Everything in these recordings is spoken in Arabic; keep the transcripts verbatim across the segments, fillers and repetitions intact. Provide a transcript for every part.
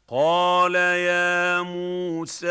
قَالَ يَا مُوسَىٰ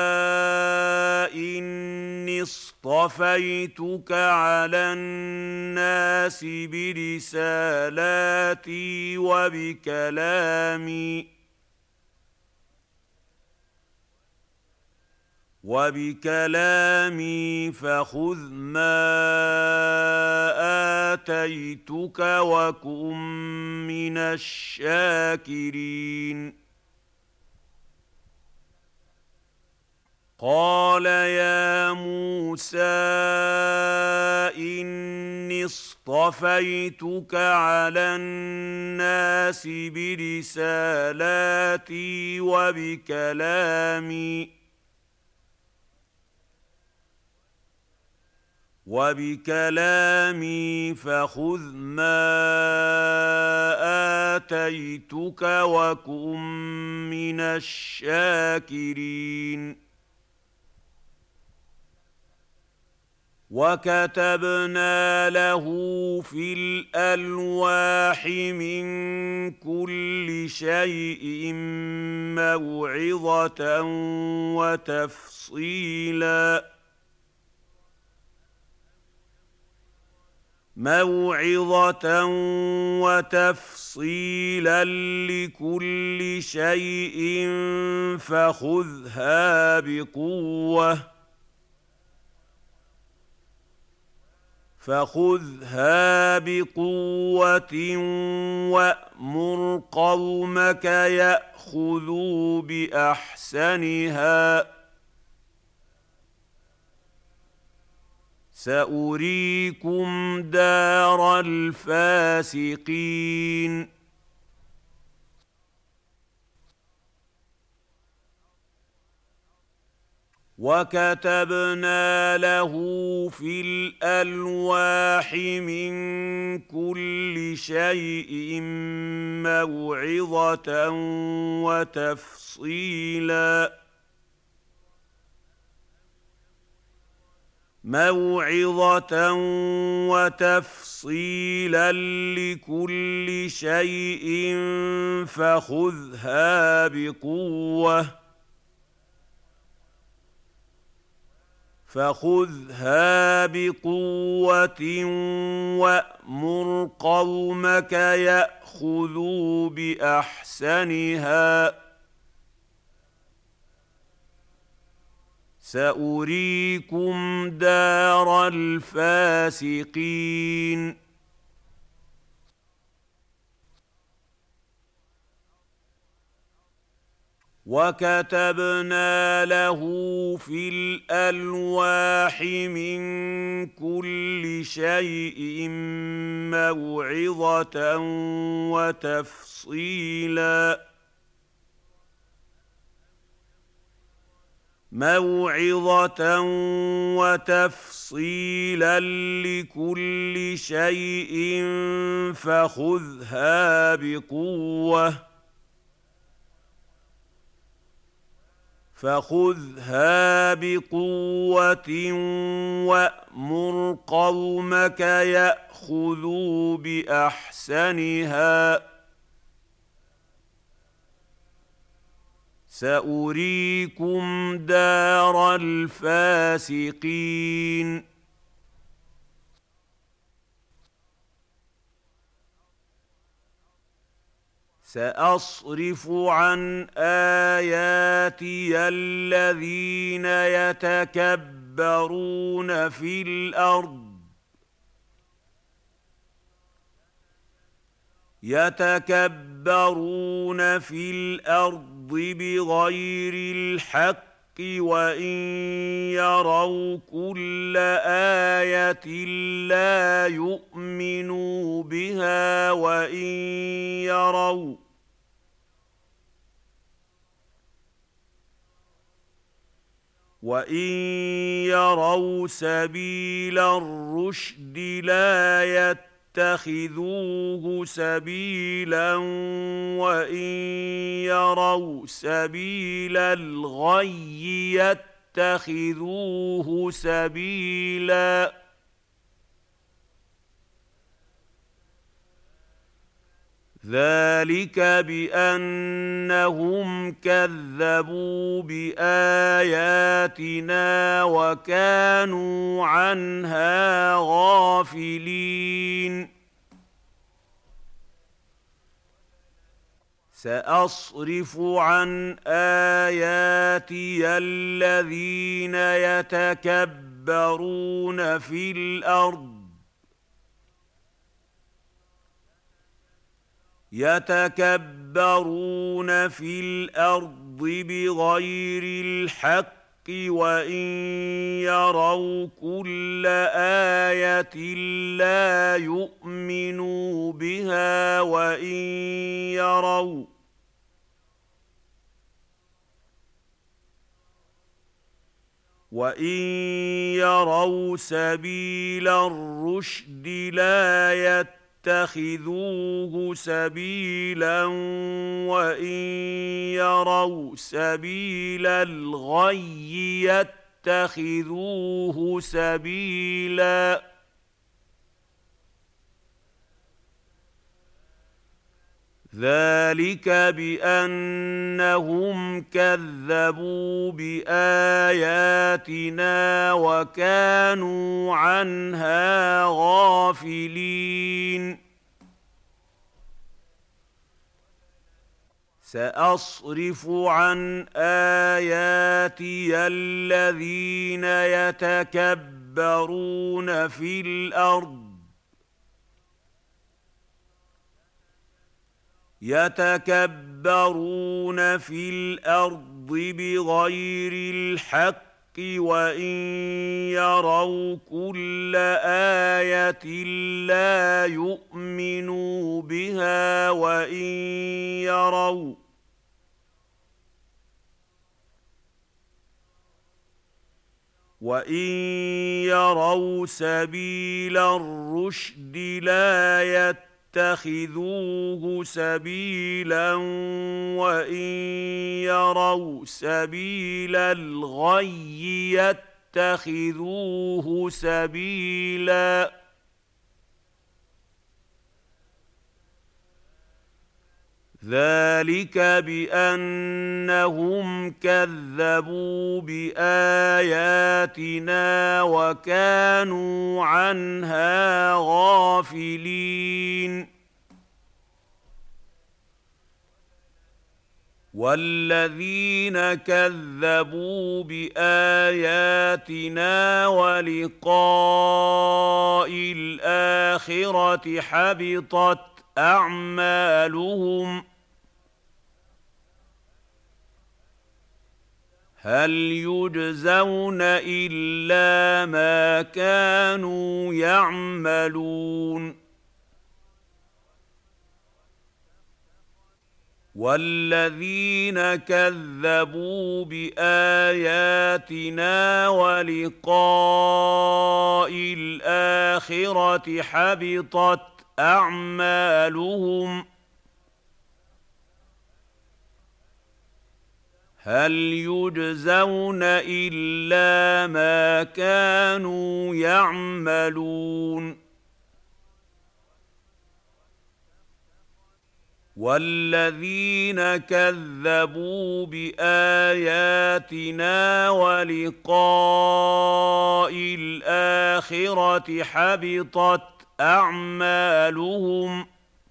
إِنِّي اصْطَفَيْتُكَ عَلَى النَّاسِ بِرِسَالَاتِي وَبِكَلَامِي وَبِكَلَامِي فَخُذْ مَا آتَيْتُكَ وَكُن مِّنَ الشَّاكِرِينَ قَالَ يَا مُوسَىٰ إِنِّي اصْطَفَيْتُكَ عَلَى النَّاسِ بِرِسَالَاتِي وَبِكَلَامِي وَبِكَلَامِي فَخُذْ مَا آتَيْتُكَ وَكُن مِّنَ الشَّاكِرِينَ وَكَتَبْنَا لَهُ فِي الْأَلْوَاحِ مِن كُلِّ شَيْءٍ مَّوْعِظَةً وَتَفْصِيلًا مَوْعِظَةً وَتَفْصِيلًا لِّكُلِّ شَيْءٍ فَخُذْهَا بِقُوَّةٍ فَخُذْهَا بِقُوَّةٍ وَأْمُرْ قَوْمَكَ يَأْخُذُوا بِأَحْسَنِهَا ۚ سَأُرِيكُمْ دَارَ الْفَاسِقِينَ وَكَتَبْنَا لَهُ فِي الْأَلْوَاحِ مِن كُلِّ شَيْءٍ مَّوْعِظَةً وَتَفْصِيلًا مَوْعِظَةً وَتَفْصِيلًا لِّكُلِّ شَيْءٍ فَخُذْهَا بِقُوَّةٍ فَخُذْهَا بِقُوَّةٍ وَأْمُرْ قَوْمَكَ يَأْخُذُوا بِأَحْسَنِهَا ۚ سَأُرِيكُمْ دَارَ الْفَاسِقِينَ وَكَتَبْنَا لَهُ فِي الْأَلْوَاحِ مِن كُلِّ شَيْءٍ مَّوْعِظَةً وَتَفْصِيلًا مَوْعِظَةً وَتَفْصِيلًا لِّكُلِّ شَيْءٍ فَخُذْهَا بِقُوَّةٍ فَخُذْهَا بِقُوَّةٍ وَأْمُرْ قَوْمَكَ يَأْخُذُوا بِأَحْسَنِهَا ۚ سَأُرِيكُمْ دَارَ الْفَاسِقِينَ سَأَصْرِفُ عَنْ آيَاتِيَ الَّذِينَ يَتَكَبَّرُونَ فِي الْأَرْضِ يَتَكَبَّرُونَ فِي الْأَرْضِ بِغَيْرِ الْحَقِّ وَإِن يَرَوْا كُلَّ آيَةٍ لَّا يُؤْمِنُوا بِهَا وَإِن يَرَوْا وَإِن يَرَوْا سَبِيلَ الرُّشْدِ لَا يَتَّخِذُوهُ سَبِيلًا وَإِن يَرَوْا سَبِيلَ الْغَيِّ يَتَّخِذُوهُ سَبِيلًا ذلك بانهم كذبوا باياتنا وكانوا عنها غافلين ساصرف عن اياتي الذين يتكبرون في الارض يتكبرون في الارض بغير الحق وان يروا كل ايه لا يؤمنوا بها وان يروا وان يروا سبيل الرشد لا يتبعون يتخذوه سبيلا وان يروا سبيل الغي يتخذوه سبيلا ذلك بانهم كذبوا باياتنا وكانوا عنها غافلين ساصرف عن اياتي الذين يتكبرون في الارض يتكبرون في الارض بغير الحق وان يروا كل ايه لا يؤمنوا بها وان يروا وان يروا سبيل الرشد لا يتبعون يتخذوه سبيلا وان يروا سبيل الغي يتخذوه سبيلا ذلك بانهم كذبوا باياتنا وكانوا عنها غافلين والذين كذبوا باياتنا ولقاء الاخره حبطت اعمالهم هل يجزون الا ما كانوا يعملون والذين كذبوا باياتنا ولقاء الاخره حبطت اعمالهم هل يجزون الا ما كانوا يعملون والذين كذبوا باياتنا ولقاء الاخره حبطت اعمالهم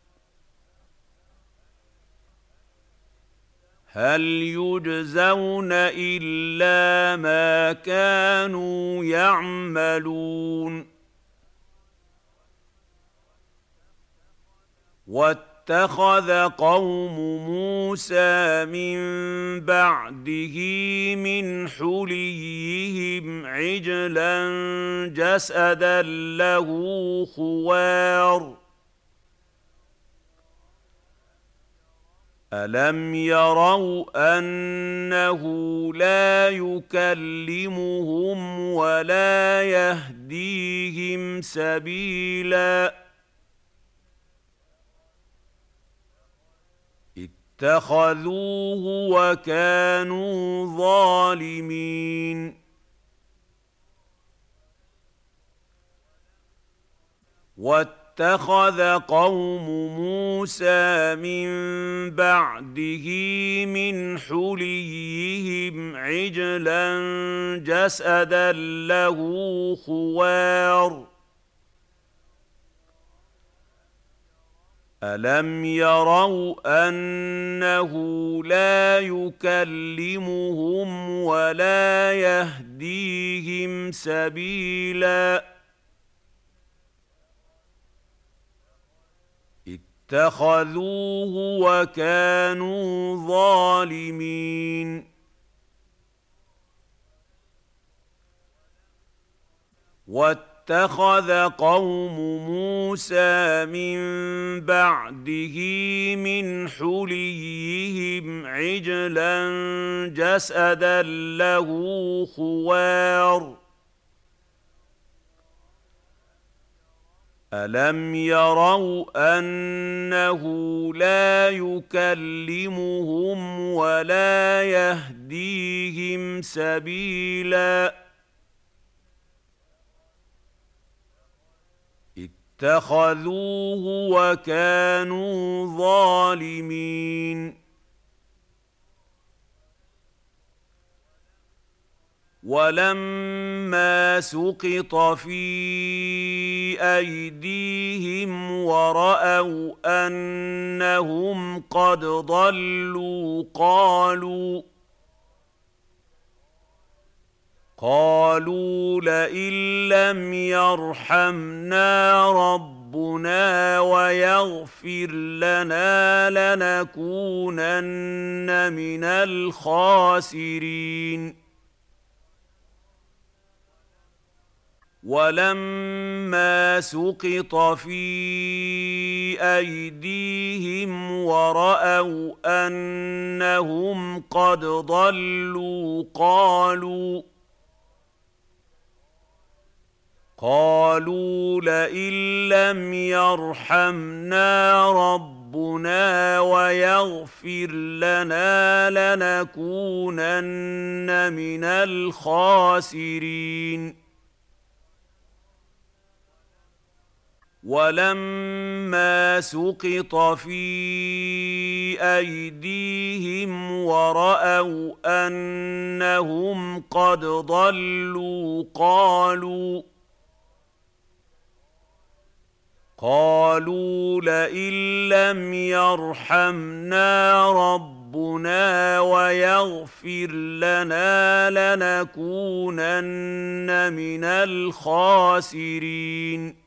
هل يجزون الا ما كانوا يعملون واتخذ قوم موسى من بعده من حليهم عجلا جسدا له خوار ألم يروا أنه لا يكلمهم ولا يهديهم سبيلا اتخذوه وكانوا ظالمين واتخذوا واتخذ قوم موسى من بعده من حليهم عجلا جسدا له خوار ألم يروا أنه لا يكلمهم ولا يهديهم سبيلا اتخذوه وكانوا ظالمين واتخذ قوم موسى من بعده من حليهم عجلا جسدا له خوار ألم يروا أنه لا يكلمهم ولا يهديهم سبيلا اتخذوه وكانوا ظالمين ولما سقط في أيديهم ورأوا أنهم قد ضلوا قالوا قالوا لئن لم يرحمنا ربنا ويغفر لنا لنكونن من الخاسرين ولما سقط في أيديهم ورأوا أنهم قد ضلوا قالوا قالوا لئن لم يرحمنا ربنا ويغفر لنا لنكونن من الخاسرين ولما سقط في أيديهم ورأوا أنهم قد ضلوا قالوا قالوا لئن لم يرحمنا ربنا ويغفر لنا لنكونن من الخاسرين